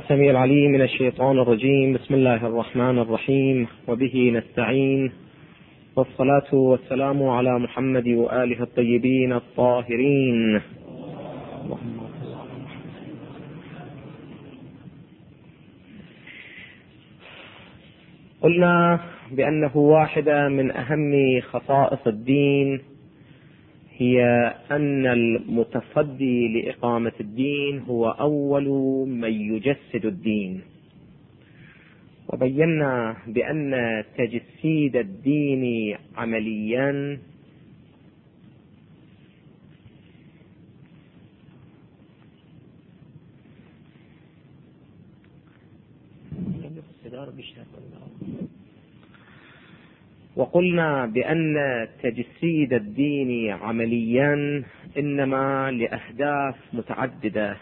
السميع العليم من الشيطان الرجيم. بسم الله الرحمن الرحيم، وبه نستعين، والصلاة والسلام على محمد وآله الطيبين الطاهرين. قلنا بأنه واحدة من أهم خصائص الدين هي أن المتصدي لإقامة الدين هو أول من يجسد الدين، وبينا بأن تجسيد الدين عمليا وقلنا بأن تجسيد الدين عمليا إنما لأهداف متعددة.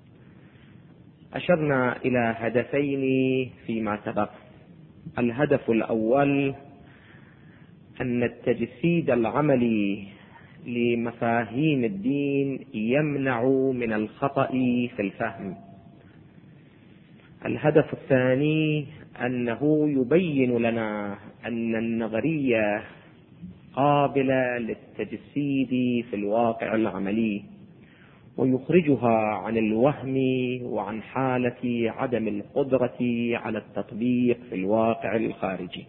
أشرنا إلى هدفين فيما سبق. الهدف الأول أن التجسيد العملي لمفاهيم الدين يمنع من الخطأ في الفهم. الهدف الثاني أنه يبين لنا أن النظرية قابلة للتجسيد في الواقع العملي، ويخرجها عن الوهم وعن حالة عدم القدرة على التطبيق في الواقع الخارجي.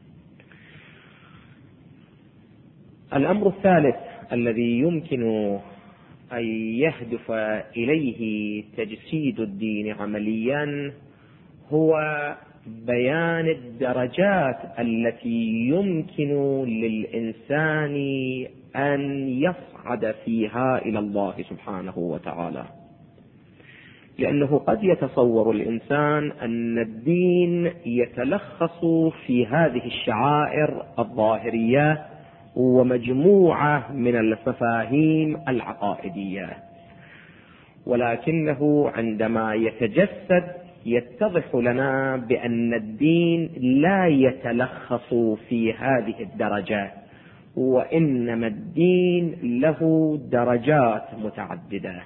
الأمر الثالث الذي يمكن أن يهدف إليه تجسيد الدين عمليا هو بيان الدرجات التي يمكن للإنسان أن يصعد فيها إلى الله سبحانه وتعالى، لأنه قد يتصور الإنسان أن الدين يتلخص في هذه الشعائر الظاهرية ومجموعة من المفاهيم العقائدية، ولكنه عندما يتجسد يتضح لنا بأن الدين لا يتلخص في هذه الدرجات، وإنما الدين له درجات متعددة.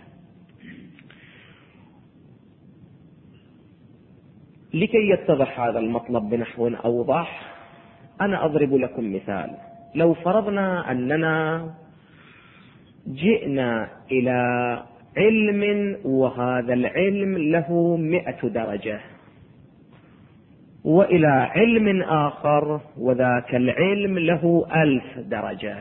لكي يتضح هذا المطلب بنحو أوضح، أنا أضرب لكم مثال. لو فرضنا أننا جئنا إلى علم، وهذا العلم له 100 درجة، وإلى علم آخر وذاك العلم له 1000 درجة.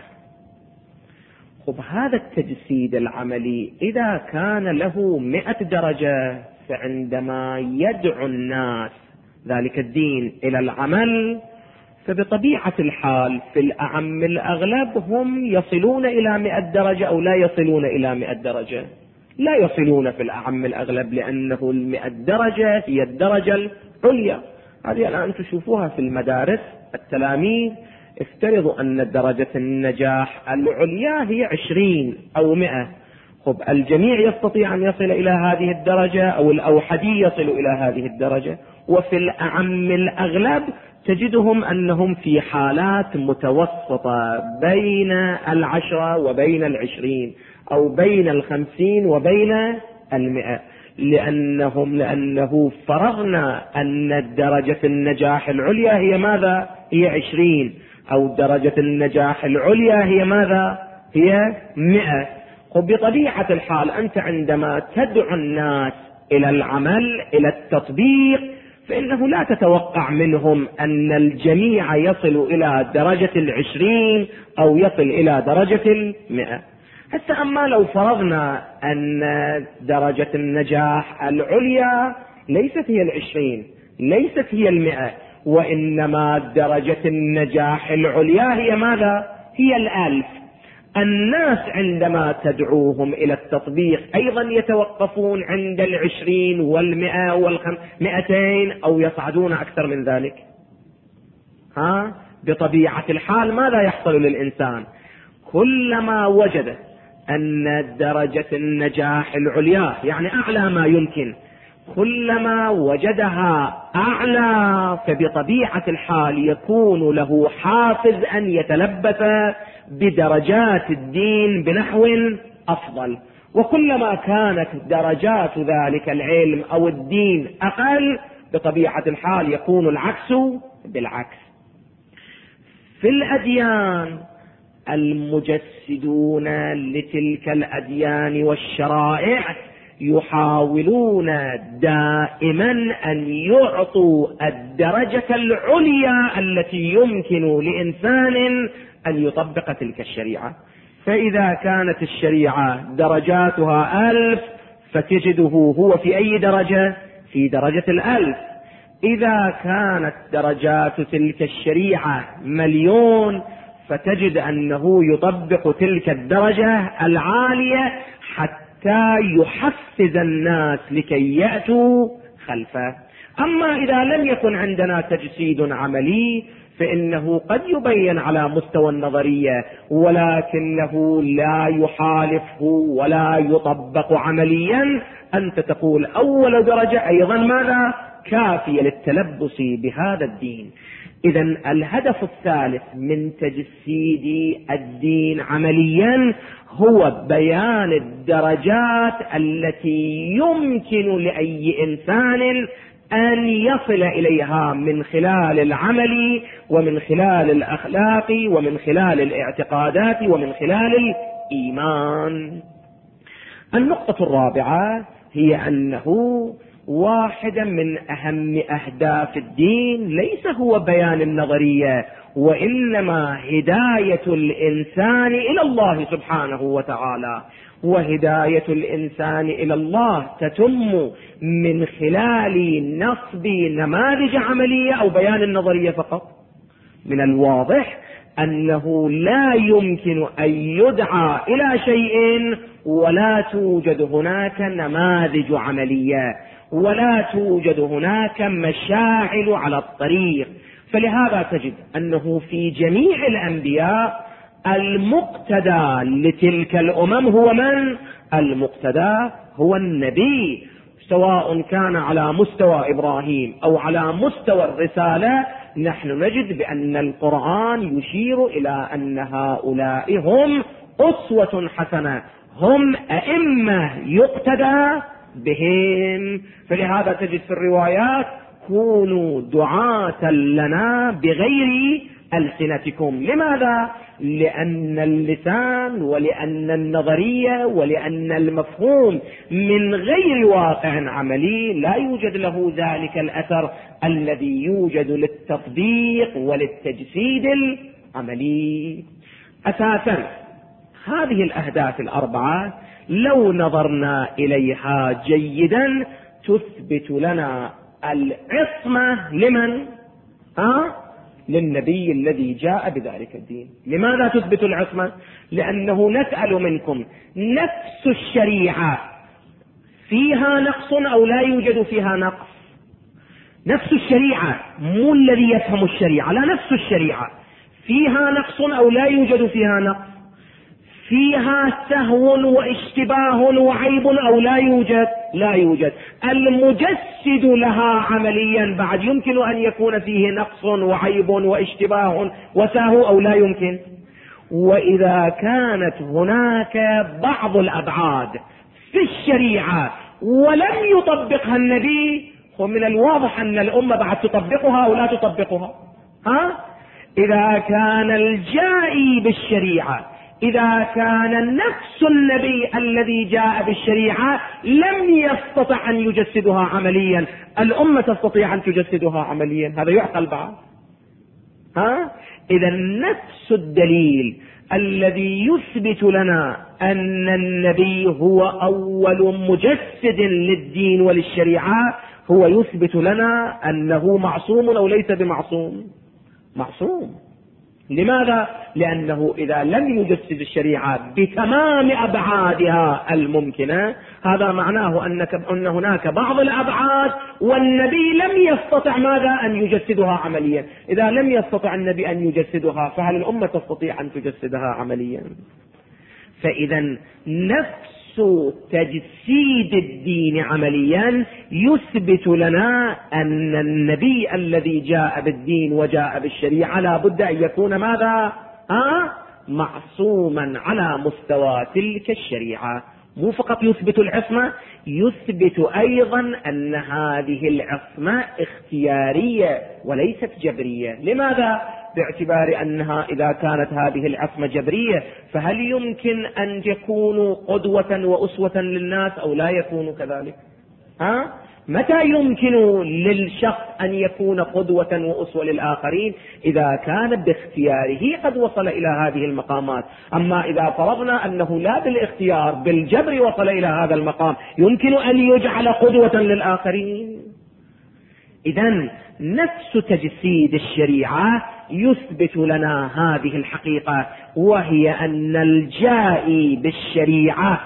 هذا التجسيد العملي إذا كان له 100 درجة، فعندما يدعو الناس ذلك الدين إلى العمل، فبطبيعة الحال في الأعم الأغلب هم يصلون إلى 100 درجة أو لا يصلون إلى 100 درجة. لا يصلون في الأعم الأغلب، لأنه 100 درجة هي الدرجة العليا. هذه الآن تشوفوها في المدارس. التلاميذ افترضوا أن درجة النجاح العليا هي 20 أو 100. الجميع يستطيع أن يصل إلى هذه الدرجة، أو الأوحدي يصل إلى هذه الدرجة. وفي الأعم الأغلب تجدهم أنهم في حالات متوسطة بين 10 وبين 20، أو بين 50 وبين 100، لأنه فرضنا أن درجة النجاح العليا هي ماذا؟ هي 20، أو درجة النجاح العليا هي ماذا؟ هي 100. بطبيعة الحال أنت عندما تدعو الناس إلى العمل، إلى التطبيق، فإنه لا تتوقع منهم أن الجميع يصل إلى درجة 20 أو يصل إلى درجة 100. حتى أما لو فرضنا أن درجة النجاح العليا ليست هي 20، ليست هي 100، وإنما درجة النجاح العليا هي ماذا؟ هي 1000. الناس عندما تدعوهم إلى التطبيق أيضا يتوقفون عند 20 و100 و200 أو يصعدون أكثر من ذلك. بطبيعة الحال ماذا يحصل للإنسان؟ كلما وجد أن درجة النجاح العليا يعني أعلى ما يمكن، كلما وجدها أعلى، فبطبيعة الحال يكون له حافز أن يتلبس بدرجات الدين بنحو أفضل. وكلما كانت درجات ذلك العلم أو الدين أقل بطبيعة الحال يكون العكس بالعكس. في الأديان المجسدون لتلك الأديان والشرائع يحاولون دائما أن يعطوا الدرجة العليا التي يمكن لإنسان أن يطبق تلك الشريعة. فإذا كانت الشريعة درجاتها 1000 فتجده هو في أي درجة؟ في درجة 1000. إذا كانت درجات تلك الشريعة 1,000,000 فتجد أنه يطبق تلك الدرجة العالية حتى يحفز الناس لكي يأتوا خلفه. أما إذا لم يكن عندنا تجسيد عملي فإنه قد يبين على مستوى النظرية ولكنه لا يحالفه ولا يطبق عمليا. أنت تقول أول درجة أيضا ماذا؟ كافية للتلبس بهذا الدين. إذا الهدف الثالث من تجسيد الدين عمليا هو بيان الدرجات التي يمكن لأي إنسان أن يصل إليها من خلال العمل ومن خلال الأخلاق ومن خلال الاعتقادات ومن خلال الإيمان. النقطة الرابعة هي أنه واحدا من أهم أهداف الدين ليس هو بيان النظرية وإنما هداية الإنسان إلى الله سبحانه وتعالى. وهداية الإنسان إلى الله تتم من خلال نصب نماذج عملية أو بيان النظرية فقط. من الواضح أنه لا يمكن أن يدعى إلى شيء ولا توجد هناك نماذج عملية ولا توجد هناك مشاعل على الطريق. فلهذا تجد أنه في جميع الأنبياء المقتدى لتلك الأمم هو من؟ المقتدى هو النبي، سواء كان على مستوى إبراهيم أو على مستوى الرسالة. نحن نجد بأن القرآن يشير إلى أن هؤلاء هم أسوة حسنة، هم أئمة يقتدى بهم. فلهذا تجد في الروايات كونوا دعاة لنا بغير ألسنتكم. لماذا؟ لأن اللسان ولأن النظرية ولأن المفهوم من غير واقع عملي لا يوجد له ذلك الأثر الذي يوجد للتطبيق وللتجسيد العملي. أساسا هذه الأهداف الأربعة لو نظرنا إليها جيدا تثبت لنا العصمة لمن؟ للنبي الذي جاء بذلك الدين. لماذا تثبت العصمة؟ لأنه نسأل منكم نفس الشريعة فيها نقص أو لا يوجد فيها نقص؟ نفس الشريعة، مو الذي يفهم الشريعة، لا، نفس الشريعة فيها نقص أو لا يوجد فيها نقص؟ فيها سهو واشتباه وعيب أو لا يوجد؟ لا يوجد. المجسد لها عمليا بعد يمكن أن يكون فيه نقص وعيب واشتباه وسهو أو لا يمكن؟ وإذا كانت هناك بعض الأبعاد في الشريعة ولم يطبقها النبي ومن الواضح أن الأمة بعد تطبقها أو لا تطبقها. إذا كان الجائي بالشريعة، إذا كان نفس النبي الذي جاء بالشريعة لم يستطع أن يجسدها عمليا، الأمة تستطيع أن تجسدها عمليا؟ هذا يعقل بعد؟ إذا نفس الدليل الذي يثبت لنا أن النبي هو أول مجسد للدين وللشريعة هو يثبت لنا أنه معصوم أو ليس بمعصوم؟ معصوم. لماذا؟ لأنه إذا لم يجسد الشريعة بتمام أبعادها الممكنة هذا معناه أن هناك بعض الأبعاد والنبي لم يستطع ماذا؟ أن يجسدها عمليا. إذا لم يستطع النبي أن يجسدها فهل الأمة تستطيع أن تجسدها عمليا؟ فإذا نفس تجسيد الدين عمليا يثبت لنا أن النبي الذي جاء بالدين وجاء بالشريعة لا بد أن يكون ماذا؟ معصوما على مستوى تلك الشريعة، مو فقط يثبت العصمة، يثبت أيضا أن هذه العصمة اختيارية وليست جبرية. لماذا؟ باعتبار أنها إذا كانت هذه العصمة جبرية فهل يمكن أن يكونوا قدوة وأسوة للناس أو لا يكونوا كذلك؟ متى يمكن للشخص أن يكون قدوة وأسوة للآخرين؟ إذا كان باختياره قد وصل إلى هذه المقامات. أما إذا فرضنا أنه لا بالاختيار بالجبر وصل إلى هذا المقام، يمكن أن يجعل قدوة للآخرين؟ إذن نفس تجسيد الشريعة يثبت لنا هذه الحقيقة، وهي أن الجائي بالشريعة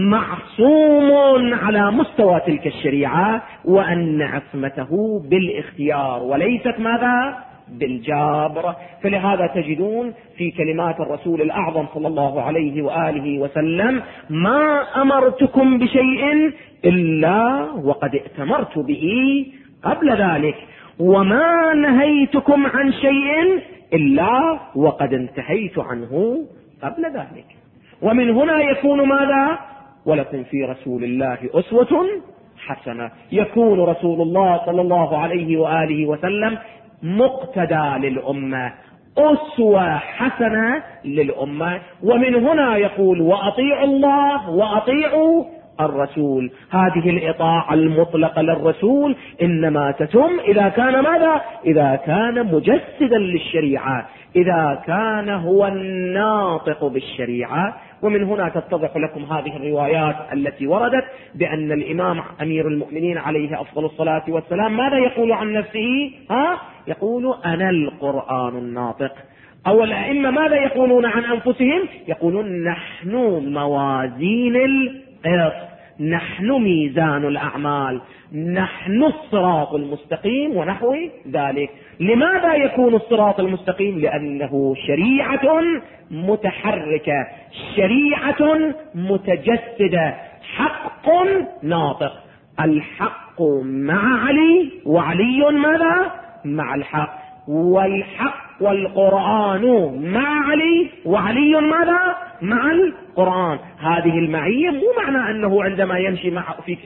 معصوم على مستوى تلك الشريعة، وأن عصمته بالاختيار وليست ماذا؟ بالجبر. فلهذا تجدون في كلمات الرسول الأعظم صلى الله عليه وآله وسلم: ما أمرتكم بشيء إلا وقد ائتمرت به قبل ذلك، وما نهيتكم عن شيء إلا وقد انتهيت عنه قبل ذلك. ومن هنا يكون ماذا؟ ولكم في رسول الله أسوة حسنة. يكون رسول الله صلى الله عليه وآله وسلم مقتدى للأمة، أسوة حسنة للأمة. ومن هنا يقول: وأطيعوا الله وأطيعوا الرسول. هذه الإطاعة المطلقة للرسول إنما تتم إذا كان ماذا؟ إذا كان مجسدا للشريعة، إذا كان هو الناطق بالشريعة. ومن هنا تتضح لكم هذه الروايات التي وردت بأن الإمام أمير المؤمنين عليه أفضل الصلاة والسلام ماذا يقول عن نفسه؟ يقول: أنا القرآن الناطق. أو الأئمة ماذا يقولون عن أنفسهم؟ يقولون: نحن موازين القسط، نحن ميزان الأعمال، نحن الصراط المستقيم ونحو ذلك. لماذا يكون الصراط المستقيم؟ لأنه شريعة متحركة، شريعة متجسدة، حق ناطق. الحق مع علي، وعلي ماذا؟ مع الحق. والحق والقرآن مع علي، وعلي ماذا؟ مع القرآن. هذه المعية مو معنى أنه عندما يمشي مع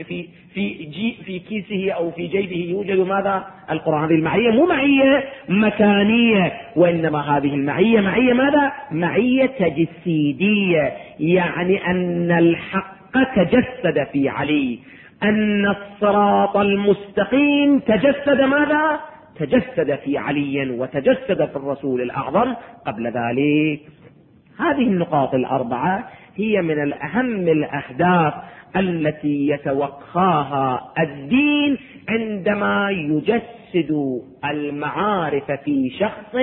في كيسه أو في جيبه يوجد ماذا؟ القرآن. هذه المعية مو معية مكانية، وإنما هذه المعية معية ماذا؟ معية تجسيدية، يعني أن الحق تجسد في علي، أن الصراط المستقيم تجسد ماذا؟ تجسد في علي، وتجسد في الرسول الأعظم قبل ذلك. هذه النقاط الأربعة هي من الأهم الأهداف التي يتوقاها الدين عندما يجسد المعارف في شخص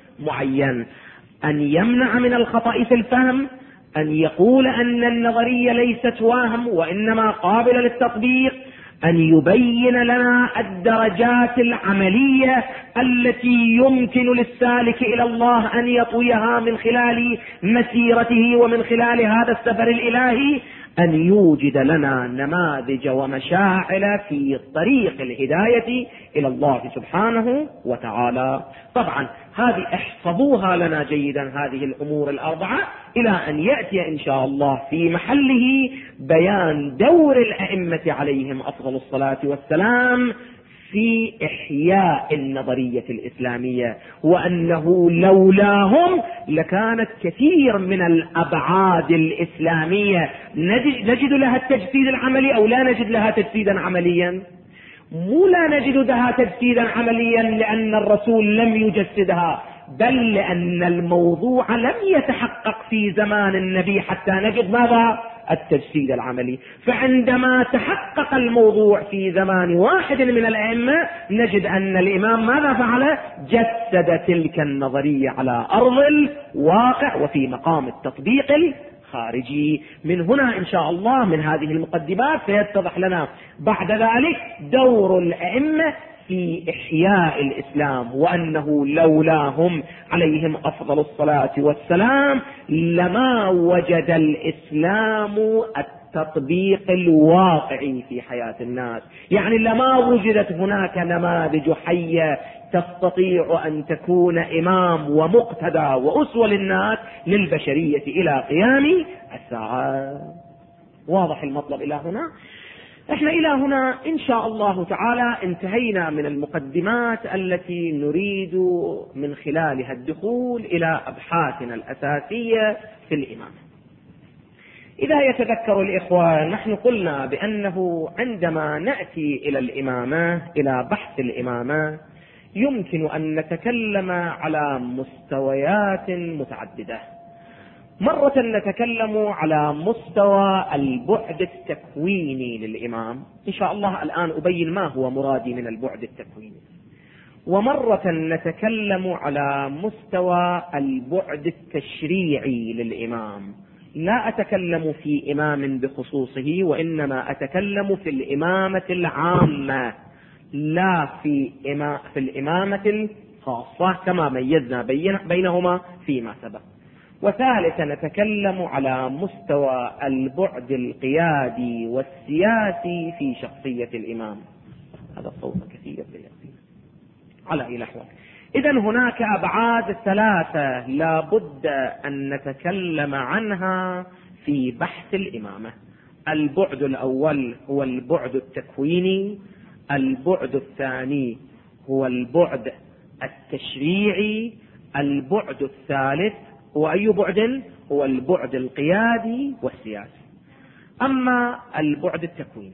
معين: أن يمنع من الخطأ في الفهم، أن يقول أن النظرية ليست وهم وإنما قابلة للتطبيق، أن يبين لنا الدرجات العملية التي يمكن للسالك إلى الله أن يطويها من خلال مسيرته ومن خلال هذا السفر الإلهي، أن يوجد لنا نماذج ومشاعر في طريق الهداية إلى الله سبحانه وتعالى. طبعا هذه احفظوها لنا جيدا، هذه الأمور الأربعة، إلى أن يأتي إن شاء الله في محله بيان دور الأئمة عليهم أفضل الصلاة والسلام في إحياء النظرية الإسلامية، وأنه لولاهم لكانت كثير من الأبعاد الإسلامية نجد لها التجسيد العملي أو لا نجد لها تجسيدا عمليا. مو لا نجد لها تجسيدا عمليا لأن الرسول لم يجسدها، بل لأن الموضوع لم يتحقق في زمان النبي حتى نجد ماذا؟ التجسيد العملي. فعندما تحقق الموضوع في زمان واحد من الأئمة نجد أن الإمام ماذا فعل؟ جسد تلك النظرية على أرض الواقع وفي مقام التطبيق الخارجي. من هنا إن شاء الله من هذه المقدمات سيتضح لنا بعد ذلك دور الأئمة في إحياء الإسلام، وأنه لولاهم عليهم أفضل الصلاة والسلام لما وجد الإسلام التطبيق الواقعي في حياة الناس. يعني لما وجدت هناك نماذج حية تستطيع أن تكون إمام ومقتدى وأسوة للناس للبشرية إلى قيام الساعة. واضح المطلب إلى هنا؟ احنا إلى هنا إن شاء الله تعالى انتهينا من المقدمات التي نريد من خلالها الدخول إلى أبحاثنا الأساسية في الإمامة. إذا يتذكر الإخوة، نحن قلنا بأنه عندما نأتي إلى الإمامة، إلى بحث الإمامة، يمكن أن نتكلم على مستويات متعددة. مرة نتكلم على مستوى البعد التكويني للإمام، إن شاء الله الآن أبين ما هو مرادي من البعد التكويني. ومرة نتكلم على مستوى البعد التشريعي للإمام، لا أتكلم في إمام بخصوصه، وإنما أتكلم في الإمامة العامة، لا في الإمامة الخاصة، كما ميزنا بينهما فيما سبق. وثالثا نتكلم على مستوى البعد القيادي والسياسي في شخصية الإمام. هذا الصوت كثير على أي نحو. إذن هناك أبعاد ثلاثة لا بد أن نتكلم عنها في بحث الإمامة. البعد الأول هو البعد التكويني، البعد الثاني هو البعد التشريعي، البعد الثالث هو أي بعد؟ هو البعد القيادي والسياسي. أما البعد التكويني،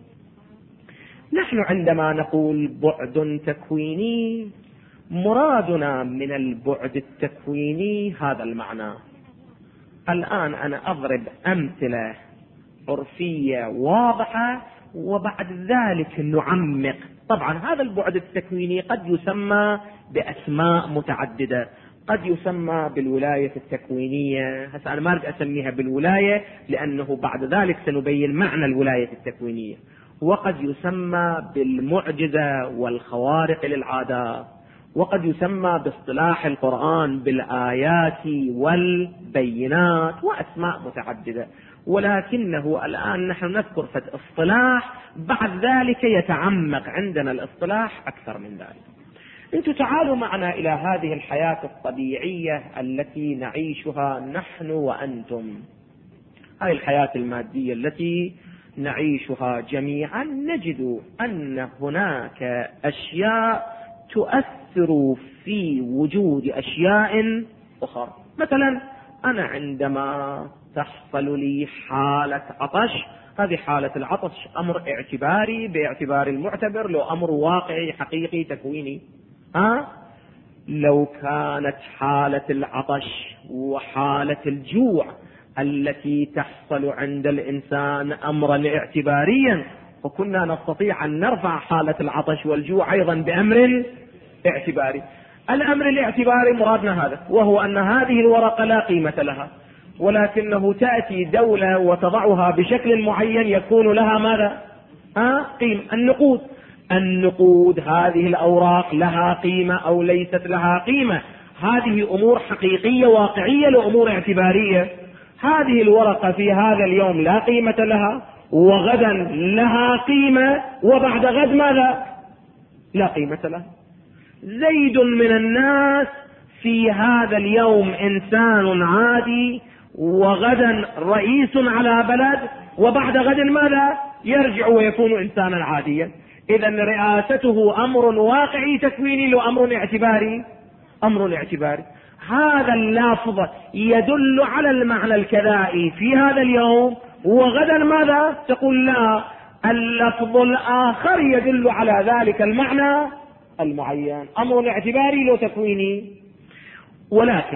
نحن عندما نقول بعد تكويني مرادنا من البعد التكويني هذا المعنى. الآن أنا أضرب أمثلة عرفية واضحة وبعد ذلك نعمق. طبعا هذا البعد التكويني قد يسمى بأسماء متعددة، قد يسمى بالولاية التكوينية. هسه أنا ما أريد أسميها بالولاية لأنه بعد ذلك سنبين معنى الولاية التكوينية. وقد يسمى بالمعجزة والخوارق للعادات، وقد يسمى باصطلاح القرآن بالآيات والبينات، وأسماء متعددة. ولكنه الآن نحن نذكر في اصطلاح، بعد ذلك يتعمق عندنا الاصطلاح أكثر من ذلك. انتم تعالوا معنا إلى هذه الحياة الطبيعية التي نعيشها نحن وأنتم، هذه الحياة المادية التي نعيشها جميعا. نجد أن هناك أشياء تؤثر في وجود أشياء أخرى. مثلا أنا عندما تحصل لي حالة عطش، هذه حالة العطش أمر اعتباري باعتبار المعتبر، لو أمر واقعي حقيقي تكويني. لو كانت حالة العطش وحالة الجوع التي تحصل عند الإنسان أمرا اعتباريا، وكنا نستطيع أن نرفع حالة العطش والجوع أيضا بأمر اعتباري. الأمر الاعتباري مرادنا هذا، وهو أن هذه الورقة لا قيمة لها، ولكنه تأتي دولة وتضعها بشكل معين يكون لها ماذا؟ قيمة. النقود هذه الأوراق لها قيمة أو ليست لها قيمة، هذه أمور حقيقية واقعية لأمور اعتبارية. هذه الورقة في هذا اليوم لا قيمة لها، وغدا لها قيمة، وبعد غد ماذا؟ لا قيمة لها. زيد من الناس في هذا اليوم إنسان عادي، وغدا رئيس على بلد، وبعد غد ماذا؟ يرجع ويكون إنسانا عاديا. إذن رئاسته أمر واقعي تكويني لو أمر اعتباري؟ أمر اعتباري. هذا اللفظ يدل على المعنى الكذائي في هذا اليوم، وغدا ماذا؟ تقول لا، اللفظ الآخر يدل على ذلك المعنى المعين، أمر اعتباري لو تكويني. ولكن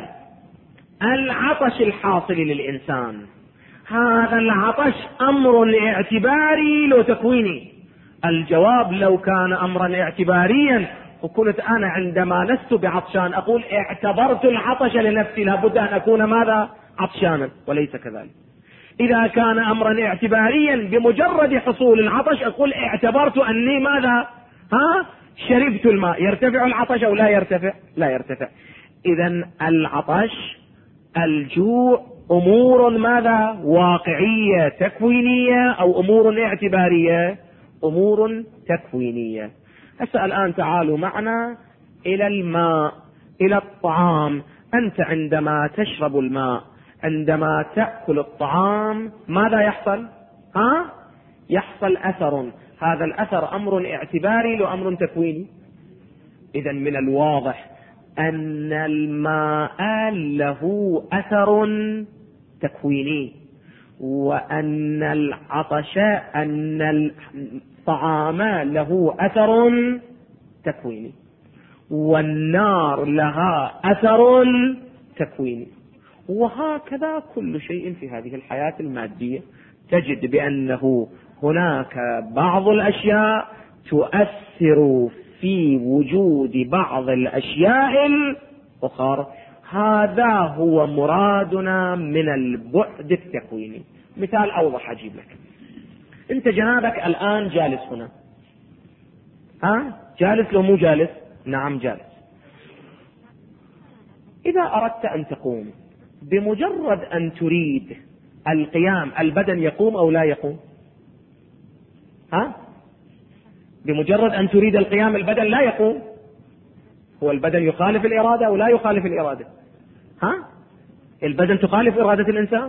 العطش الحاصل للإنسان، هذا العطش أمر اعتباري لو تكويني. الجواب لو كان أمرا اعتباريا، وكنت أنا عندما لست بعطشان أقول اعتبرت العطش لنفسي، لابد أن أكون ماذا؟ عطشانا، وليس كذلك. إذا كان أمرا اعتباريا بمجرد حصول العطش أقول اعتبرت أني ماذا؟ شربت الماء. يرتفع العطش أو لا يرتفع؟ لا يرتفع. إذن العطش، الجوع أمور ماذا؟ واقعية تكوينية أو أمور اعتبارية؟ أمور تكوينية. هسه الآن تعالوا معنا إلى الماء، إلى الطعام. أنت عندما تشرب الماء، عندما تأكل الطعام، ماذا يحصل؟ يحصل أثر. هذا الأثر أمر اعتباري لو أمر تكويني. إذا من الواضح أن الماء له أثر تكويني، وأن العطش أن الطعام له أثر تكويني، والنار لها أثر تكويني. وهكذا كل شيء في هذه الحياة المادية تجد بأنه هناك بعض الأشياء تؤثر في وجود بعض الأشياء الأخرى. هذا هو مرادنا من البعد التكويني. مثال أوضح أجيب لك. أنت جنابك الآن جالس هنا، جالس لو مو جالس؟ نعم جالس. إذا أردت أن تقوم، بمجرد أن تريد القيام البدن يقوم أو لا يقوم؟ بمجرد أن تريد القيام البدن لا يقوم. هو البدن يخالف الإرادة أو لا يخالف الإرادة؟ البدن تخالف إرادة الإنسان؟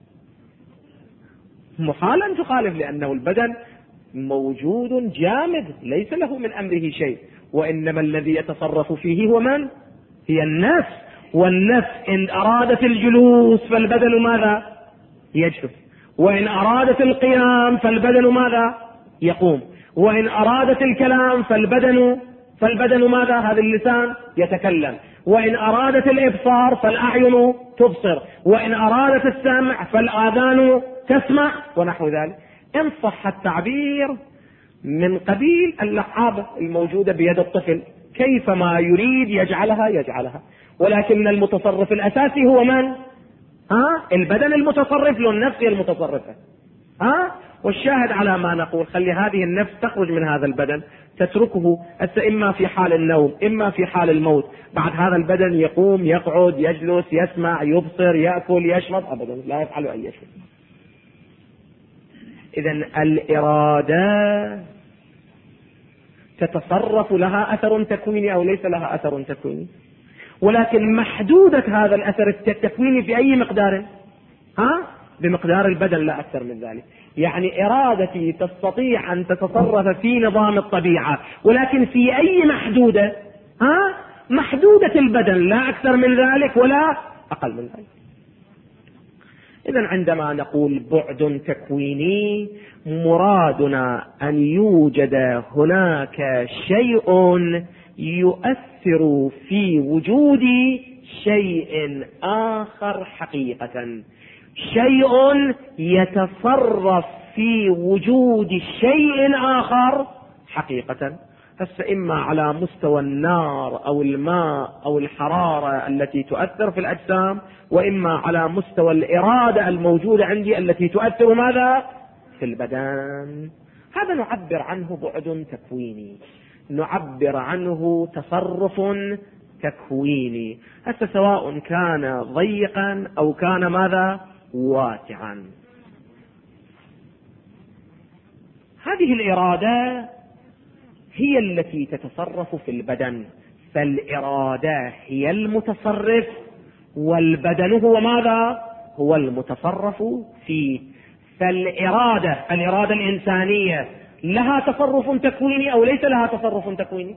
محال أن تخالف، لأنه البدن موجود جامد ليس له من أمره شيء، وإنما الذي يتصرف فيه هو من؟ هي النفس. والنفس إن أرادت الجلوس فالبدن ماذا؟ يجلس. وإن أرادت القيام فالبدن ماذا؟ يقوم. وإن أرادت الكلام فالبدن ماذا؟ هذا اللسان يتكلم. وإن أرادت الإبصار فالأعين تبصر. وإن أرادت السمع فالآذان تسمع، ونحو ذلك. إن صح التعبير من قبيل اللعابة الموجودة بيد الطفل، كيفما يريد يجعلها، ولكن المتصرف الأساسي هو من؟ البدن المتصرف، له النفس المتصرفة. والشاهد على ما نقول، خلي هذه النفس تخرج من هذا البدن، تتركه إما في حال النوم إما في حال الموت. بعد هذا البدن يقوم، يقعد، يجلس، يسمع، يبصر، يأكل، يشرب، أبدا لا يفعل أي شيء. إذن الإرادة تتصرف، لها أثر تكويني أو ليس لها أثر تكويني، ولكن محدودة هذا الأثر التكويني في أي مقدار؟ بمقدار البدن لا أكثر من ذلك. يعني إرادتي تستطيع أن تتصرف في نظام الطبيعة، ولكن في أي محدودة؟ محدودة البدن، لا أكثر من ذلك ولا أقل من ذلك. إذن عندما نقول بعد تكويني، مرادنا أن يوجد هناك شيء يؤثر في وجود شيء آخر حقيقة، شيء يتصرف في وجود شيء آخر حقيقة. إما على مستوى النار أو الماء أو الحرارة التي تؤثر في الأجسام، وإما على مستوى الإرادة الموجودة عندي التي تؤثر ماذا؟ في البدن. هذا نعبر عنه بعد تكويني، نعبر عنه تصرف تكويني. سواء كان ضيقا أو كان ماذا؟ واسعا. هذه الإرادة هي التي تتصرف في البدن، فالإرادة هي المتصرف، والبدن هو ماذا؟ هو المتصرف فيه. فالإرادة الإنسانية لها تصرف تكويني أو ليس لها تصرف تكويني؟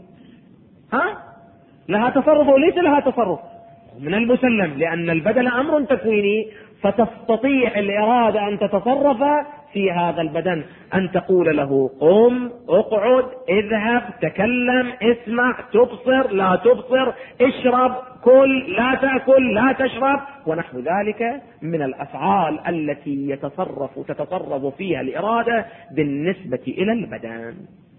لها تصرف أو ليس لها تصرف؟ من المسلم، لأن البدن أمر تكويني، فتستطيع الإرادة أن تتصرف في هذا البدن، أن تقول له قم، اقعد، اذهب، تكلم، اسمع، تبصر، لا تبصر، اشرب، كل، لا تأكل، لا تشرب، ونحو ذلك من الأفعال التي تتصرف فيها الإرادة بالنسبة إلى البدن.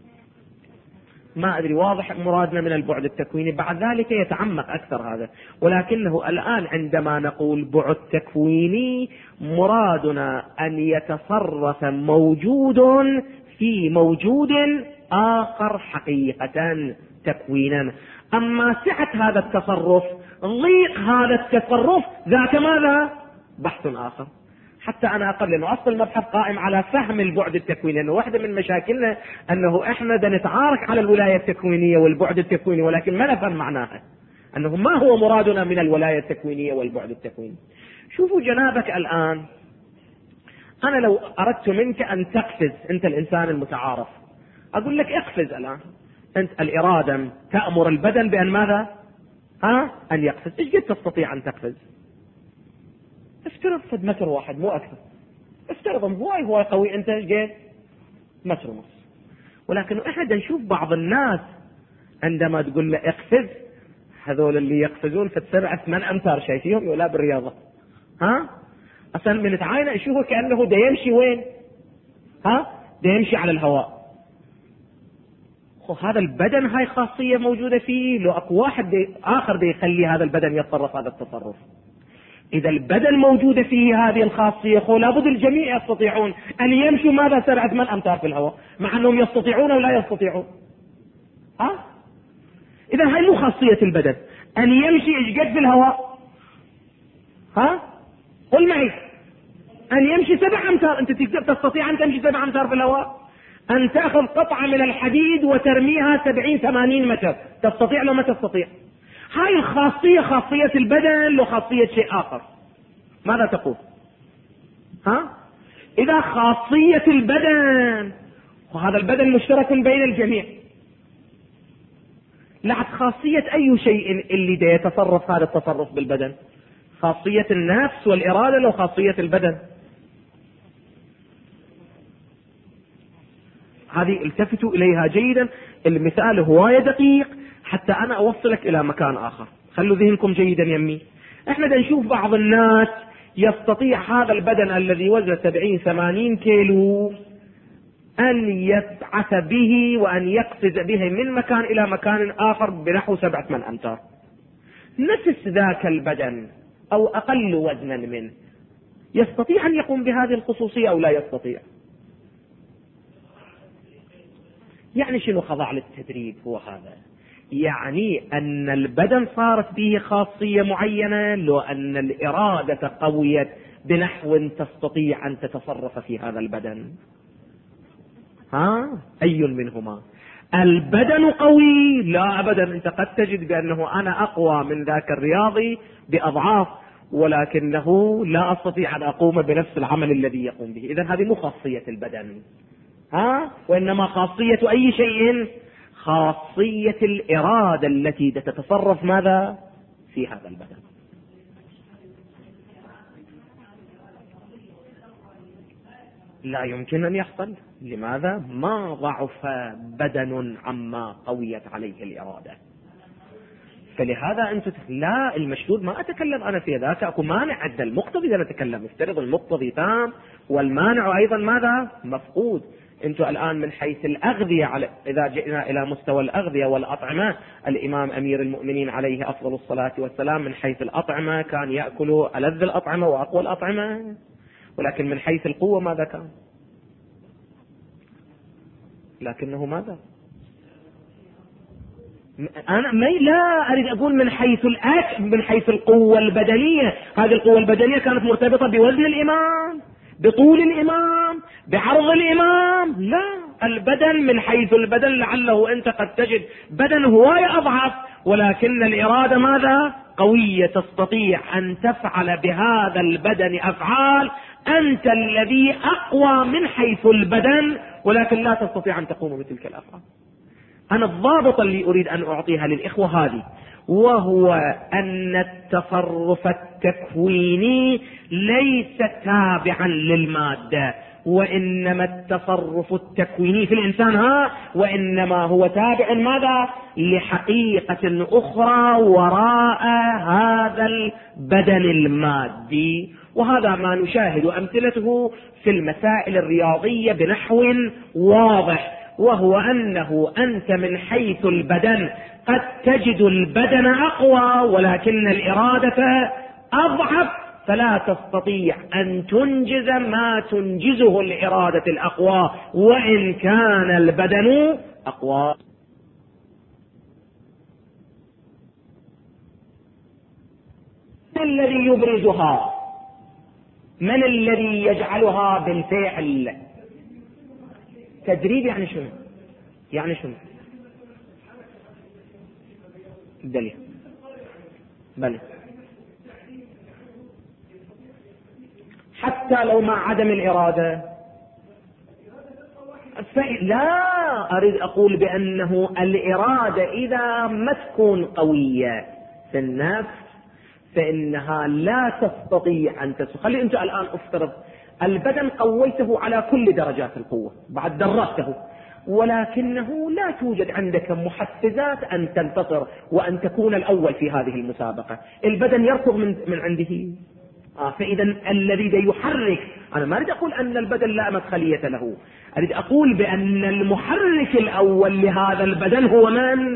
ما أدري واضح مرادنا من البعد التكويني؟ بعد ذلك يتعمق أكثر هذا، ولكنه الآن عندما نقول بعد تكويني، مرادنا أن يتصرف موجود في موجود آخر حقيقة تكوينا. أما سعة هذا التصرف، ضيق هذا التصرف، ذاك ماذا؟ بحث آخر. حتى أنا أقول لأنه أصل المبحث قائم على فهم البعد التكويني، لأنه واحدة من مشاكلنا أنه إحنا نتعارك على الولاية التكوينية والبعد التكويني، ولكن ما نفهم معناها، أنه ما هو مرادنا من الولاية التكوينية والبعد التكويني. شوفوا جنابك الآن، أنا لو أردت منك أن تقفز، أنت الإنسان المتعارف، أقول لك اقفز الآن. أنت الإرادة تأمر البدن بأن ماذا؟ أن يقفز. إيش قد تستطيع أن تقفز؟ افترض فد متر واحد مو أكثر، افترض هو قوي، أنت إيش قد؟ متر ونص. ولكن احنا نشوف بعض الناس عندما تقول له اقفز، هذول اللي يقفزون في 7-8 أمتار شايفيهم ولا بالرياضة؟ أصلا من تعاينة يشوفه كأنه دا يمشي وين؟ دا يمشي على الهواء. هذا البدن هاي خاصية موجودة فيه، لو أكو واحد آخر دا يخلي هذا البدن يتصرف هذا التصرف. إذا البدن موجودة فيه هذه الخاصية، لابد الجميع يستطيعون أن يمشوا ماذا 7-8 أمتار في الهواء، مع أنهم يستطيعون أو لا يستطيعون. إذا هاي مو خاصية البدن أن يمشي إيش قد في الهواء. قل معي، أن يمشي 7 أمتار. أنت تستطيع أن تمشي 7 أمتار في الهواء؟ أن تأخذ قطعة من الحديد وترميها 70-80 متر، تستطيع لو ما تستطيع؟ هاي الخاصية خاصية البدن، لو خاصية شيء آخر ماذا تقول؟ إذا خاصية البدن، وهذا البدن مشترك بين الجميع، لعد خاصية أي شيء اللي دا يتصرف هذا التصرف بالبدن؟ خاصية النفس والإرادة لو خاصية البدن؟ هذه التفتوا إليها جيدا. المثال هواية دقيق حتى أنا أوصلك إلى مكان آخر. خلوا ذهنكم جيدا يمي. احنا دا نشوف بعض الناس يستطيع هذا البدن الذي وزنه 70-80 كيلو أن يبعث به وأن يقفز به من مكان إلى مكان آخر بنحو 7-8 أمتار. نفس ذاك البدن أو أقل وزنا منه يستطيع أن يقوم بهذه الخصوصية أو لا يستطيع؟ يعني شنو خضع للتدريب؟ هو هذا يعني أن البدن صارت به خاصية معينة، لو أن الإرادة قويت بنحو تستطيع أن تتصرف في هذا البدن. أي منهما؟ البدن قوي؟ لا أبدا. أنت قد تجد بأنه أنا أقوى من ذاك الرياضي بأضعاف، ولكنه لا أستطيع أن أقوم بنفس العمل الذي يقوم به. إذن هذه مو خاصية البدن، وإنما خاصية أي شيء؟ خاصية الإرادة التي تتصرف ماذا في هذا البدن. لا يمكن أن يحصل. لماذا؟ ما ضعف بدن عما قويت عليه الإرادة. فلهذا أنت لا، المشهود ما أتكلم أنا في ذاك، أكو مانع عند المقتضي إذا نتكلم، افترض المقتضي تام والمانع أيضا ماذا؟ مفقود. أنتم الآن من حيث الأغذية، إذا جئنا إلى مستوى الأغذية والأطعمة، الإمام أمير المؤمنين عليه أفضل الصلاة والسلام من حيث الأطعمة كان يأكل ألذ الأطعمة وأقوى الأطعمة، ولكن من حيث القوة ماذا كان؟ لكنه ماذا؟ أنا لا أريد أقول من حيث الأكل، من حيث القوة البدنية. هذه القوة البدنية كانت مرتبطة بوزن الإمام، بطول الإمام، بعرض الإمام. لا، البدن من حيث البدن لعله أنت قد تجد بدن هواية أضعف، ولكن الإرادة ماذا؟ قوية، تستطيع أن تفعل بهذا البدن أفعال أنت الذي أقوى من حيث البدن، ولكن لا تستطيع أن تقوم بتلك الأفعال. أنا الضابط اللي أريد أن أعطيها للإخوة هذه، وهو أن التصرف التكويني ليس تابعا للمادة، وإنما التصرف التكويني في الإنسان وإنما هو تابع ماذا؟ لحقيقة أخرى وراء هذا البدن المادي. وهذا ما نشاهد أمثلته في المسائل الرياضية بنحو واضح، وهو أنه أنت من حيث البدن قد تجد البدن أقوى ولكن الإرادة أضعف، فلا تستطيع أن تنجز ما تنجزه الإرادة الأقوى وإن كان البدن أقوى. من الذي يبرزها؟ من الذي يجعلها بالفعل؟ تدريب يعني شنو؟ يعني شنو؟ دليل. بلى. حتى حتى لو مع عدم الإرادة؟ لا، أريد أقول بأنه الإرادة إذا ما تكون قوية في النفس فإنها لا تستطيع أن تسوق. خلي أنت الآن افترض البدن قويته على كل درجات القوة، بعد دربته، ولكنه لا توجد عندك محفزات أن تنتصر وأن تكون الأول في هذه المسابقة. البدن يركض من عنده. فإذا الذي يحرك، أنا ما أريد أقول أن البدن لا مدخلية له، أريد أقول بأن المحرك الأول لهذا البدن هو من؟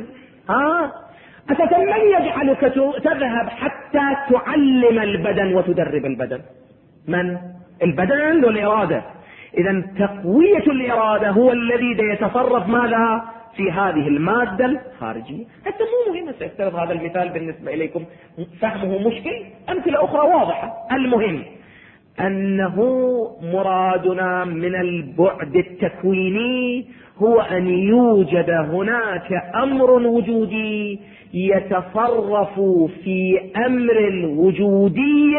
أساسا من يجعلك تذهب حتى تعلم البدن وتدرب البدن؟ من؟ البدن والإرادة. إذا تقوية الإرادة هو الذي يتصرف ماذا في هذه المادة الخارجية. حتى مو مهم سيفترض هذا المثال بالنسبة إليكم فهمه مشكل، أمثلة أخرى واضحة. المهم أنه مرادنا من البعد التكويني هو أن يوجد هناك أمر وجودي يتصرف في أمر وجودي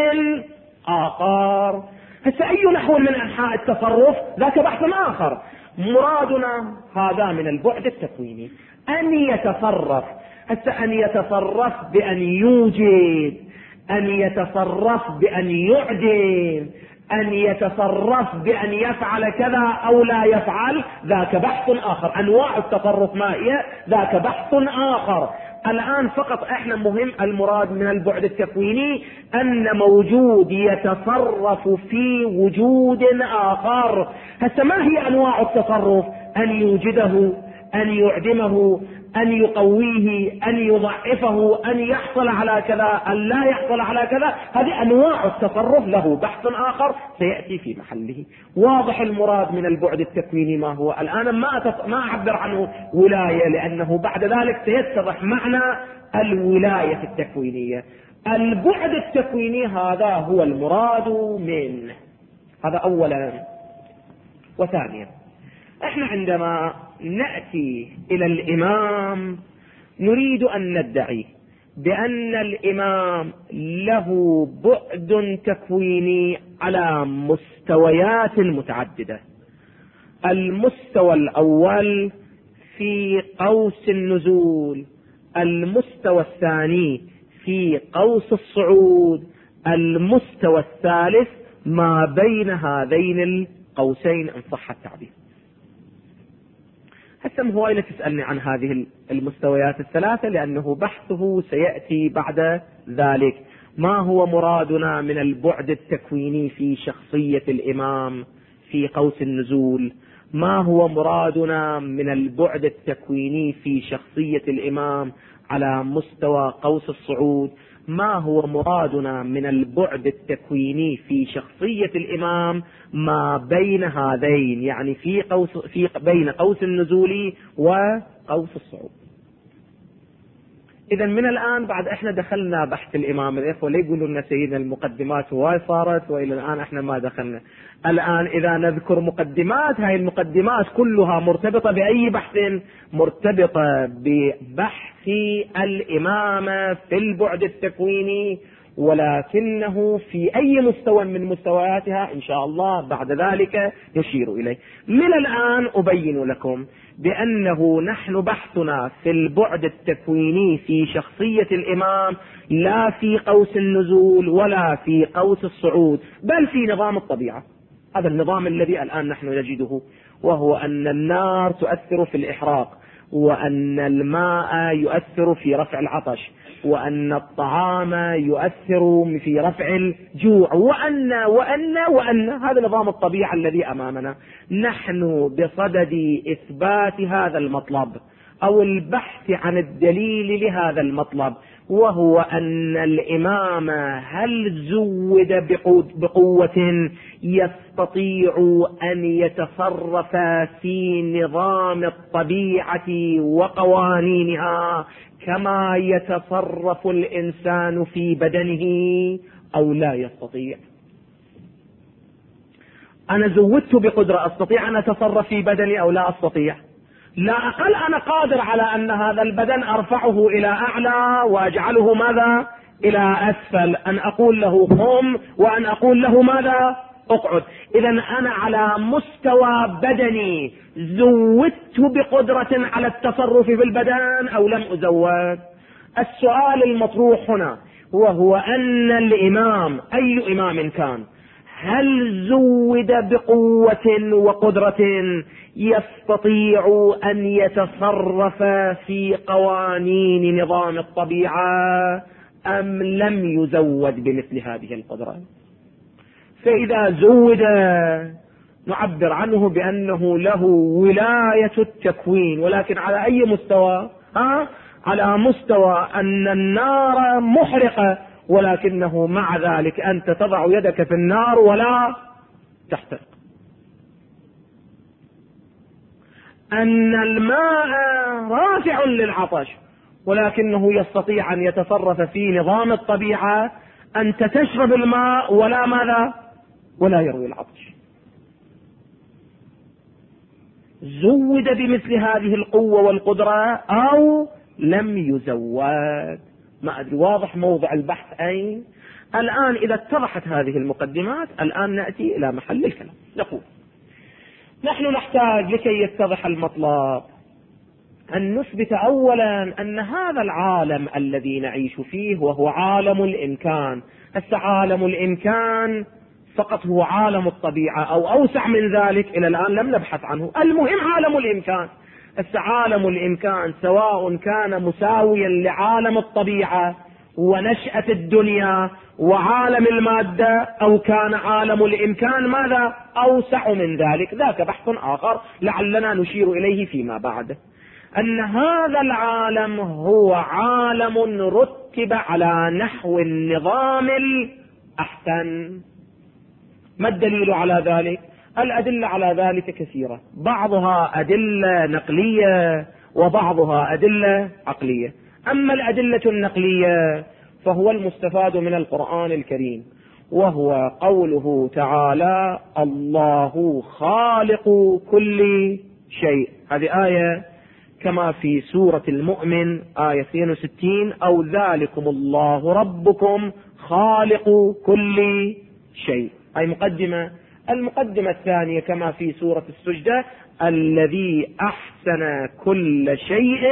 آخر. هسه أي نحو من أنحاء التصرف ذاك بحث آخر. مرادنا هذا من البعد التكويني أن يتصرف. هسه أن يتصرف بأن يوجد، أن يتصرف بأن يعدم، أن يتصرف بأن يفعل كذا أو لا يفعل، ذاك بحث آخر. أنواع التصرف ما هي؟ ذاك بحث آخر. الآن فقط احنا مهم المراد من البعد التكويني أن موجود يتصرف في وجود آخر. هسه ما هي أنواع التصرف؟ أن يوجده، أن يعدمه، أن يقويه، أن يضعفه، أن يحصل على كذا، أن لا يحصل على كذا. هذه أنواع التصرف له بحث آخر سيأتي في محله. واضح المراد من البعد التكويني ما هو. الآن ما أعبر عنه ولاية لأنه بعد ذلك سيتضح معنى الولاية التكوينية. البعد التكويني هذا هو المراد منه. هذا أولا. وثانيا احنا عندما نأتي إلى الإمام نريد أن ندعي بأن الإمام له بعد تكويني على مستويات متعددة. المستوى الأول في قوس النزول، المستوى الثاني في قوس الصعود، المستوى الثالث ما بين هذين القوسين إن صح التعبير. هسه هو لا تسألني عن هذه المستويات الثلاثة لأنه بحثه سيأتي بعد ذلك. ما هو مرادنا من البعد التكويني في شخصية الإمام في قوس النزول؟ ما هو مرادنا من البعد التكويني في شخصية الإمام على مستوى قوس الصعود؟ ما هو مرادنا من البعد التكويني في شخصية الإمام ما بين هذين، يعني في بين قوس النزول وقوس الصعود. إذا من الآن بعد احنا دخلنا بحث الإمام، الإخوة لا يقولوا لنا سيدنا المقدمات هواي صارت وإلى الآن احنا ما دخلنا. الآن إذا نذكر مقدمات، هاي المقدمات كلها مرتبطة بأي بحث؟ مرتبطة ببحث الإمامة في البعد التكويني، ولكنه في أي مستوى من مستوياتها إن شاء الله بعد ذلك يشير إليه. من الآن أبين لكم بأنه نحن بحثنا في البعد التكويني في شخصية الإمام لا في قوس النزول ولا في قوس الصعود، بل في نظام الطبيعة. هذا النظام الذي الآن نحن نجده، وهو أن النار تؤثر في الإحراق، وأن الماء يؤثر في رفع العطش، وأن الطعام يؤثر في رفع الجوع، وأن هذا نظام الطبيعة الذي أمامنا. نحن بصدد إثبات هذا المطلب أو البحث عن الدليل لهذا المطلب، وهو أن الإمام هل زود بقوة يستطيع أن يتصرف في نظام الطبيعة وقوانينها كما يتصرف الإنسان في بدنه أو لا يستطيع؟ أنا زودت بقدرة، أستطيع أن أتصرف في بدني أو لا أستطيع؟ لا أقل أنا قادر على أن هذا البدن أرفعه إلى أعلى وأجعله ماذا؟ إلى أسفل. أن أقول له قم وأن أقول له ماذا؟ اقعد. إذا أنا على مستوى بدني زودت بقدرة على التصرف في البدن أو لم أزود؟ السؤال المطروح هنا وهو أن الإمام أي إمام كان هل زود بقوة وقدرة يستطيع أن يتصرف في قوانين نظام الطبيعة أم لم يزود بمثل هذه القدرة؟ فإذا زود نعبر عنه بأنه له ولاية التكوين، ولكن على أي مستوى؟ على مستوى أن النار محرقة، ولكنه مع ذلك أنت تضع يدك في النار ولا تحترق. أن الماء رافع للعطش، ولكنه يستطيع أن يتصرف في نظام الطبيعة، أنت تشرب الماء ولا ماذا؟ ولا يروي العطش. زود بمثل هذه القوة والقدرة أو لم يزود؟ ما أدري واضح موضع البحث أين؟ الآن إذا اتضحت هذه المقدمات الآن نأتي إلى محل الكلام. نقول نحن نحتاج لكي يتضح المطلب أن نثبت أولا أن هذا العالم الذي نعيش فيه وهو عالم الإمكان. عالم الإمكان فقط هو عالم الطبيعة أو أوسع من ذلك إلى الآن لم نبحث عنه. المهم عالم الإمكان. عالم الإمكان سواء كان مساويا لعالم الطبيعة ونشأة الدنيا وعالم المادة أو كان عالم الإمكان ماذا؟ أوسع من ذلك، ذاك بحث آخر لعلنا نشير إليه فيما بعد. أن هذا العالم هو عالم رتب على نحو النظام الأحسن. ما الدليل على ذلك؟ الأدلة على ذلك كثيرة، بعضها أدلة نقلية وبعضها أدلة عقلية. أما الأدلة النقلية فهو المستفاد من القرآن الكريم، وهو قوله تعالى الله خالق كل شيء. هذه آية كما في سورة المؤمن آية 62 أو ذلكم الله ربكم خالق كل شيء، أي مقدمة. المقدمة الثانية كما في سورة السجدة الذي أحسن كل شيء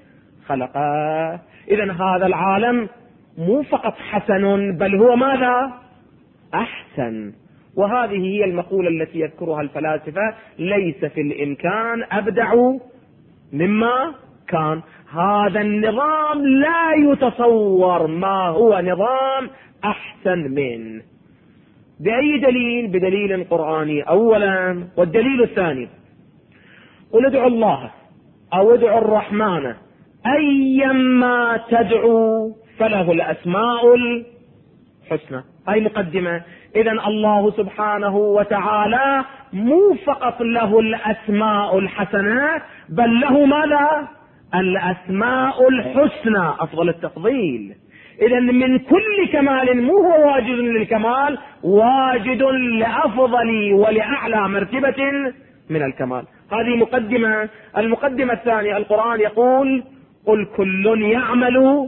خلقه. إذن هذا العالم مو فقط حسن بل هو ماذا؟ أحسن. وهذه هي المقولة التي يذكرها الفلاسفة ليس في الإمكان أبدع مما كان. هذا النظام لا يتصور ما هو نظام أحسن منه. بأي دليل؟ بدليل قرآني أولا. والدليل الثاني قل ادعوا الله أو ادعوا الرحمن أيما تدعوا فله الأسماء الحسنى، أي مقدمة. إذن الله سبحانه وتعالى مو فقط له الأسماء الحسنة بل له ماذا؟ الأسماء الحسنى، أفضل التفضيل. إذن من كل كمال مو هو واجد للكمال، واجد لأفضل ولأعلى مرتبة من الكمال. هذه مقدمة. المقدمة الثانية القرآن يقول قل كل يعمل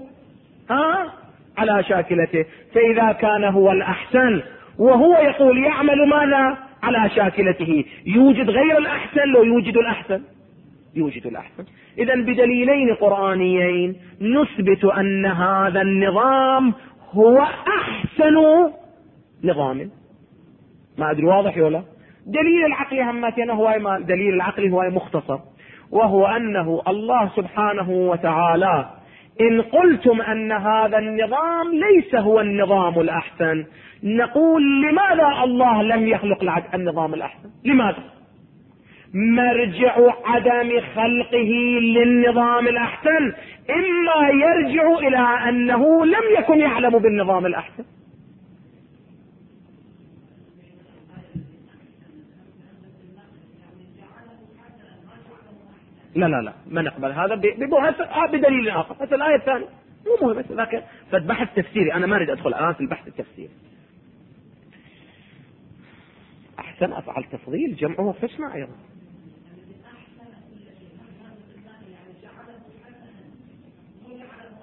على شاكلته، فإذا كان هو الأحسن وهو يقول يعمل ماذا؟ على شاكلته، يوجد غير الأحسن لو يوجد الأحسن؟ يوجد الأحسن. إذن بدليلين قرآنيين نثبت أن هذا النظام هو أحسن نظام. ما أدري واضح ولا؟ دليل العقل همتين هو دليل العقل هو مختصر، وهو أنه الله سبحانه وتعالى إن قلتم أن هذا النظام ليس هو النظام الأحسن، نقول لماذا الله لم يخلق النظام الأحسن؟ لماذا؟ مرجع عدم خلقه للنظام الأحسن إما يرجع إلى أنه لم يكن يعلم بالنظام الأحسن. لا لا لا ما نقبل هذا بدليل آخر. هذه الآية الثانية مو مهم، ذاك فبحث تفسيري، أنا ما أريد أدخل الآن في البحث التفسيري. أحسن أفعل تفضيل جمعه حسنى أيضا.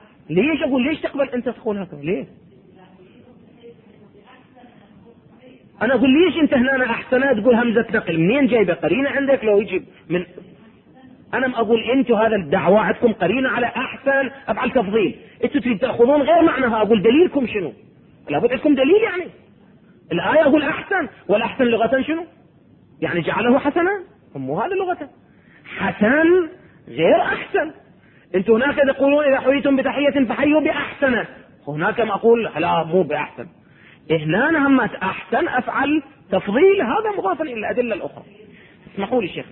ليش أقول ليش تقبل أنت تقول هكذا؟ ليه؟ أنا أقول ليش أنت هنا أحسن تقول همزة نقل؟ منين جايبة قرينة عندك؟ لو يجي من أنا أقول أنتوا هذا الدعوة عندكم قرينة على أحسن أفعل تفضيل، أنتوا تريد تأخذون غير معناها. أقول دليلكم شنو؟ لابد عندكم دليل. يعني الآية أقول أحسن، والأحسن لغة شنو؟ يعني جعله حسنا، مو هذا لغة. حسن غير أحسن. أنتوا هناك تقولون إذا حييتم بتحية فحيوا بأحسن، هناك ما أقول لا مو بأحسن. هنا نهمت أحسن أفعل تفضيل، هذا مضافا إلى الأدلة الأخرى. اسمحوا لي شيخ.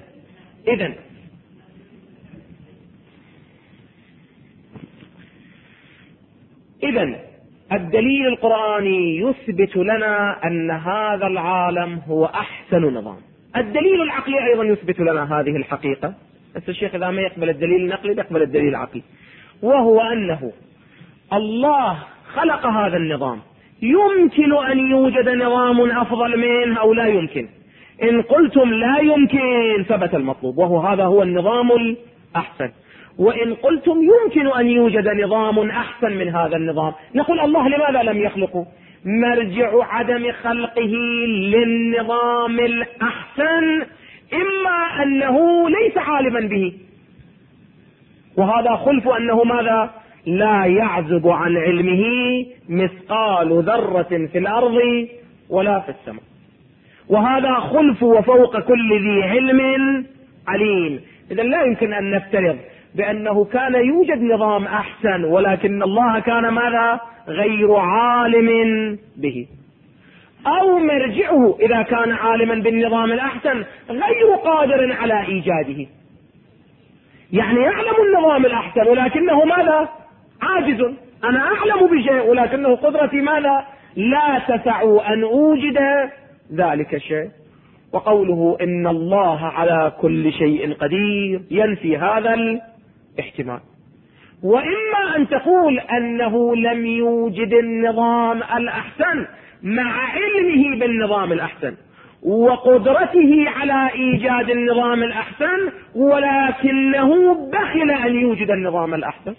إذن الدليل القرآني يثبت لنا أن هذا العالم هو أحسن نظام. الدليل العقلي أيضا يثبت لنا هذه الحقيقة، بس الشيخ إذا ما يقبل الدليل النقلي يقبل الدليل العقلي، وهو أنه الله خلق هذا النظام. يمكن أن يوجد نظام أفضل منه أو لا يمكن. إن قلتم لا يمكن ثبت المطلوب، وهو هذا هو النظام الأحسن. وإن قلتم يمكن أن يوجد نظام أحسن من هذا النظام، نقول الله لماذا لم يخلقه؟ مرجع عدم خلقه للنظام الأحسن إما أنه ليس عالما به، وهذا خلف أنه ماذا؟ لا يعزب عن علمه مثقال ذرة في الأرض ولا في السماء، وهذا خلف وفوق كل ذي علم عليم. إذن لا يمكن أن نفترض بأنه كان يوجد نظام أحسن ولكن الله كان ماذا؟ غير عالم به. أو مرجعه إذا كان عالما بالنظام الأحسن غير قادر على إيجاده، يعني يعلم النظام الأحسن ولكنه ماذا؟ عاجز. أنا أعلم بشيء ولكنه قدرتي ماذا؟ لا تسع أن أوجد ذلك الشيء. وقوله إن الله على كل شيء قدير ينفي هذا الاحتمال. وإما أن تقول أنه لم يوجد النظام الأحسن مع علمه بالنظام الأحسن وقدرته على إيجاد النظام الأحسن، ولكنه بخل أن يوجد النظام الأحسن،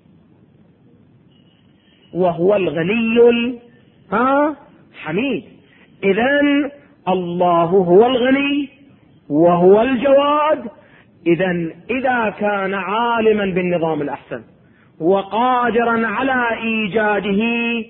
وهو الغني الحميد. إذن الله هو الغني وهو الجواد. إذن إذا كان عالما بالنظام الأحسن وقادرا على إيجاده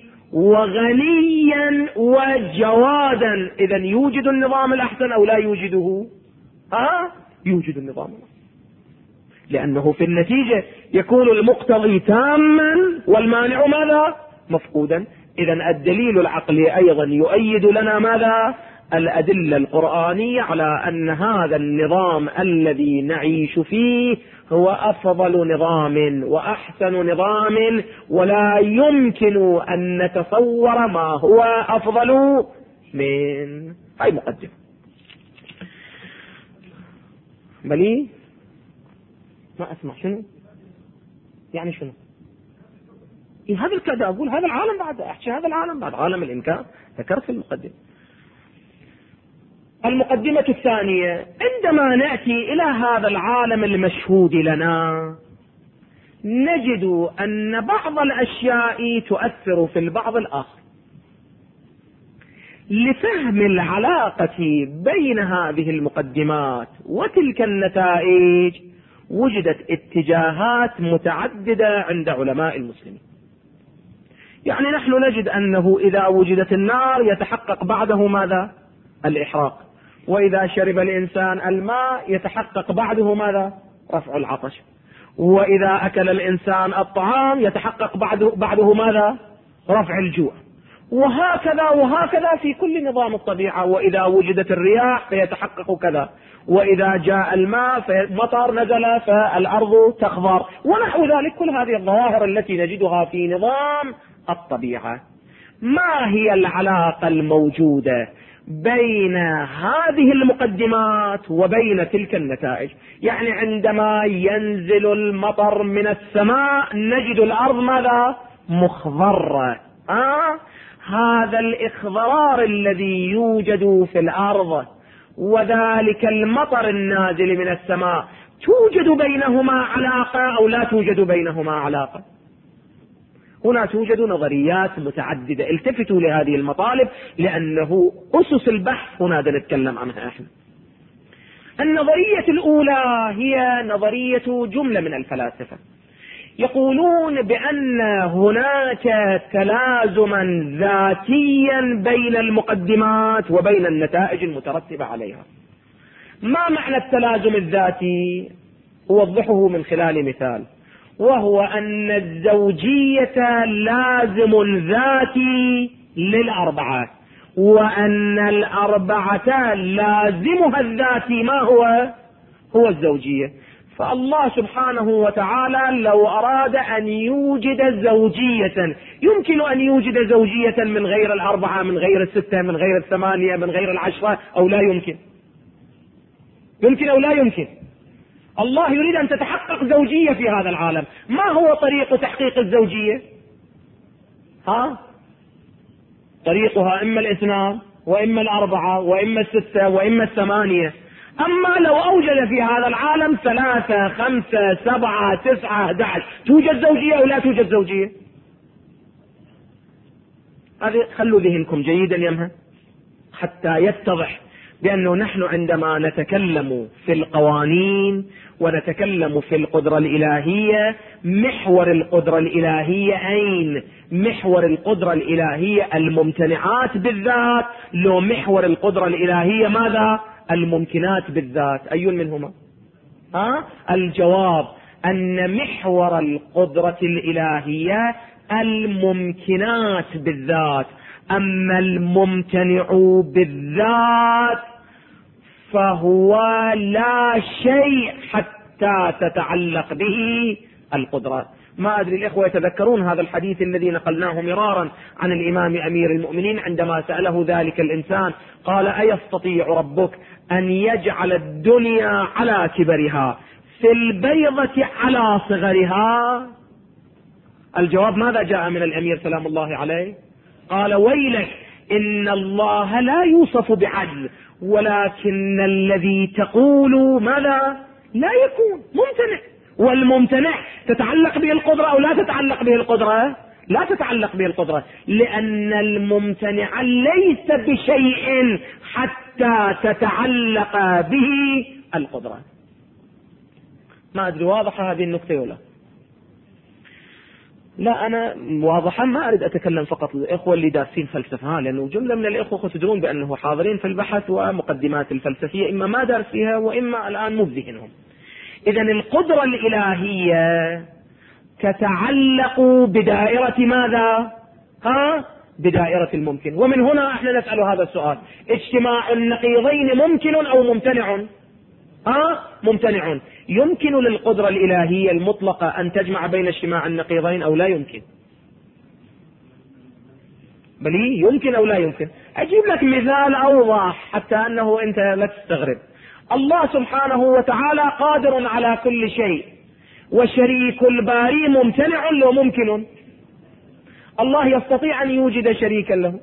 وغنيا وجوادا، إذن يوجد النظام الأحسن أو لا يوجده؟ يوجد النظام الأحسن، لأنه في النتيجة يكون المقتضي تاما والمانع ماذا؟ مفقودا. إذن الدليل العقلي أيضا يؤيد لنا ماذا؟ الأدلة القرآنية على أن هذا النظام الذي نعيش فيه هو أفضل نظام وأحسن نظام، ولا يمكن أن نتصور ما هو أفضل من. هاي مقدمة. بلي ما أسمع شنو يعني شنو هذا الكذا. أقول هذا العالم بعد أحكي هذا العالم بعد عالم الإمكان. ذكرت في المقدمة. المقدمة الثانية، عندما نأتي إلى هذا العالم المشهود لنا نجد أن بعض الأشياء تؤثر في البعض الآخر. لفهم العلاقة بين هذه المقدمات وتلك النتائج وجدت اتجاهات متعددة عند علماء المسلمين. يعني نحن نجد أنه إذا وجدت النار يتحقق بعده ماذا؟ الإحراق. وإذا شرب الإنسان الماء يتحقق بعده ماذا؟ رفع العطش. وإذا أكل الإنسان الطعام يتحقق بعده ماذا؟ رفع الجوع. وهكذا في كل نظام الطبيعة. وإذا وجدت الرياح فيتحقق كذا، وإذا جاء الماء فمطر نزل فالأرض تخضر، ونحو ذلك. كل هذه الظواهر التي نجدها في نظام الطبيعة. ما هي العلاقة الموجودة بين هذه المقدمات وبين تلك النتائج؟ يعني عندما ينزل المطر من السماء نجد الأرض ماذا؟ مخضرة. هذا الإخضرار الذي يوجد في الأرض وذلك المطر النازل من السماء توجد بينهما علاقة أو لا توجد بينهما علاقة؟ هنا توجد نظريات متعددة. التفتوا لهذه المطالب لأنه أسس البحث هنا نتكلم عنها احنا. النظرية الأولى هي نظرية جملة من الفلاسفة، يقولون بأن هناك تلازما ذاتيا بين المقدمات وبين النتائج المترتبة عليها. ما معنى التلازم الذاتي؟ أوضحه من خلال مثال، وهو أن الزوجية لازم ذاتي للأربعة، وأن الأربعة لازمها الذاتي ما هو الزوجية. فالله سبحانه وتعالى لو أراد أن يوجد زوجية، يمكن أن يوجد زوجية من غير الأربعة، من غير الستة، من غير الثمانية، من غير العشرة، أو لا يمكن؟ يمكن أو لا يمكن؟ الله يريد أن تتحقق زوجية في هذا العالم. ما هو طريق تحقيق الزوجية؟ طريقها إما الاثنان، وإما الأربعة، وإما الستة، وإما الثمانية. أما لو أوجد في هذا العالم 3 5 7 9 11، توجد زوجية أو لا توجد زوجية؟ هذه خلوا ذهنكم جيدا يمها حتى يتضح بأنه نحن عندما نتكلم في القوانين ونتكلم في القدرة الإلهية، محور القدرة الإلهية أين؟ محور القدرة الإلهية الممتنعات بالذات، لو محور القدرة الإلهية ماذا؟ الممكنات بالذات. أي منهما؟ الجواب أن محور القدرة الإلهية الممكنات بالذات، أما الممتنع بالذات فهو لا شيء حتى تتعلق به القدرة. ما أدري الإخوة يتذكرون هذا الحديث الذي نقلناه مرارا عن الإمام أمير المؤمنين عندما سأله ذلك الإنسان قال: أيستطيع ربك أن يجعل الدنيا على كبرها في البيضة على صغرها؟ الجواب ماذا جاء من الأمير سلام الله عليه؟ قال: ويلك، إن الله لا يوصف بعجز، ولكن الذي تقول ماذا؟ لا يكون ممتنع. والممتنع تتعلق به القدرة أو لا تتعلق به القدرة؟ لا تتعلق به القدرة، لأن الممتنع ليس بشيء حتى تتعلق به القدرة. ما أدري واضحة هذه النقطة ولا لا؟ أنا واضحا ما أريد أتكلم فقط الإخوة اللي دارسين فلسفة، لأنه جملة من الإخوة تدرون بأنه حاضرين في البحث ومقدمات الفلسفية إما ما دارس فيها وإما الآن مو بذهنهم. إذن القدرة الإلهية تتعلق بدائرة ماذا؟ بدائرة الممكن. ومن هنا احنا نسأل هذا السؤال: اجتماع النقيضين ممكن أو ممتنع؟ ممتنع. يمكن للقدرة الإلهية المطلقة أن تجمع بين اجتماع النقيضين أو لا يمكن؟ بل يمكن أو لا يمكن؟ أجيب لك مثال أوضح حتى أنه أنت لا تستغرب. الله سبحانه وتعالى قادر على كل شيء، وشريك الباري ممتنع لو ممكن. الله يستطيع أن يوجد شريكا له،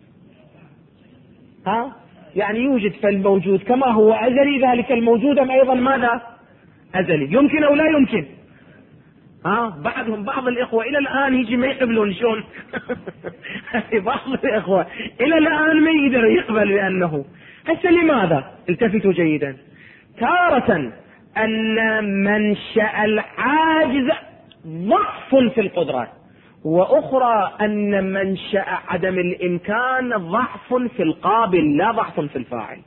يعني يوجد فالموجود كما هو أزلي، ذلك الموجود أيضا ماذا؟ أزلي. يمكن أو لا يمكن؟ بعض الإخوة إلى الآن يجي ما يقبلون شلون. بعض الإخوة إلى الآن ما يقدر يقبل بأنه. هسه لماذا؟ التفتوا جيدا. تارة أن منشأ العاجز ضعف في القدرة، وأخرى أن منشأ عدم الإمكان ضعف في القابل لا ضعف في الفاعل.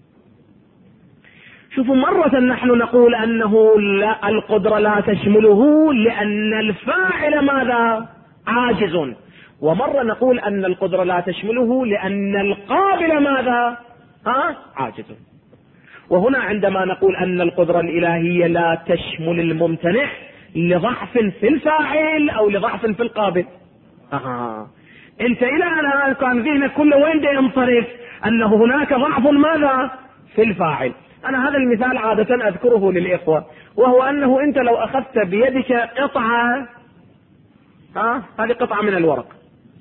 شوفوا، مرة نحن نقول أنه لا، القدرة لا تشمله لأن الفاعل ماذا؟ عاجز. ومرة نقول أن القدرة لا تشمله لأن القابل ماذا؟ عاجز. وهنا عندما نقول أن القدرة الإلهية لا تشمل الممتنع لضعف في الفاعل أو لضعف في القابل، أنت إلى الآن كان ذهنك كله وين ينصرف؟ أنه هناك ضعف ماذا؟ في الفاعل. أنا هذا المثال عادة أذكره للإخوة، وهو أنه أنت لو أخذت بيدك قطعة، هذه قطعة من الورق،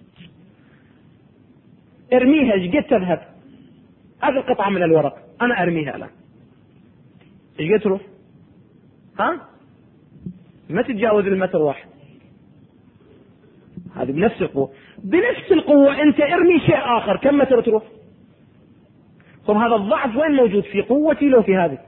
ارميها ايش قد تذهب؟ هذه القطعة من الورق أنا أرميها الآن، ايش قد تروح؟ ما تتجاوز المتر واحد. هذه بنفس القوة. بنفس القوة انت ارمي شيء اخر، كم متر تروح؟ طب هذا الضعف وين موجود؟ في قوتي لو في هذه؟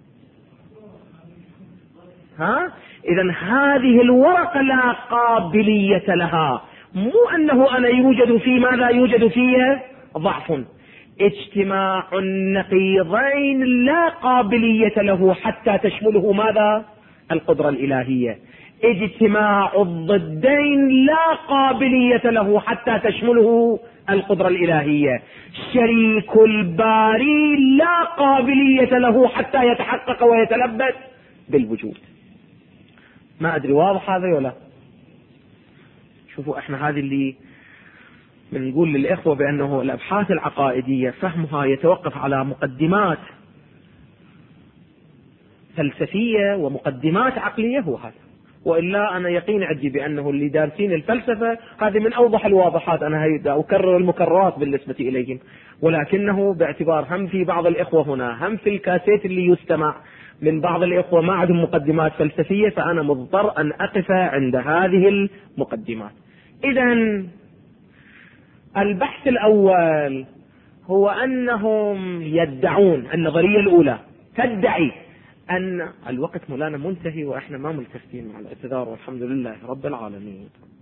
اذا هذه الورقة لا قابلية لها، مو انه انا يوجد في ماذا يوجد فيه ضعف. اجتماع النقيضين لا قابلية له حتى تشمله ماذا؟ القدرة الإلهية. اجتماع الضدين لا قابلية له حتى تشمله القدرة الإلهية. شريك الباري لا قابلية له حتى يتحقق ويتلبس بالوجود. ما أدري واضح هذا ولا؟ شوفوا احنا هذه اللي بنقول للإخوة بأنه الأبحاث العقائدية فهمها يتوقف على مقدمات فلسفية ومقدمات عقلية، هو هذا. وإلا أنا يقين عندي بأنه اللي دارسين الفلسفة هذه من أوضح الواضحات، أنا أكرر المكررات بالنسبة إليهم، ولكنه باعتبار هم في بعض الإخوة هنا، هم في الكاسيت اللي يستمع من بعض الإخوة ما عندهم مقدمات فلسفية، فأنا مضطر أن أقف عند هذه المقدمات. إذن البحث الأول هو أنهم يدعون، النظرية الأولى تدعي أن الوقت مولانا منتهي وإحنا ما ملتفتين مع الاعتذار، والحمد لله رب العالمين.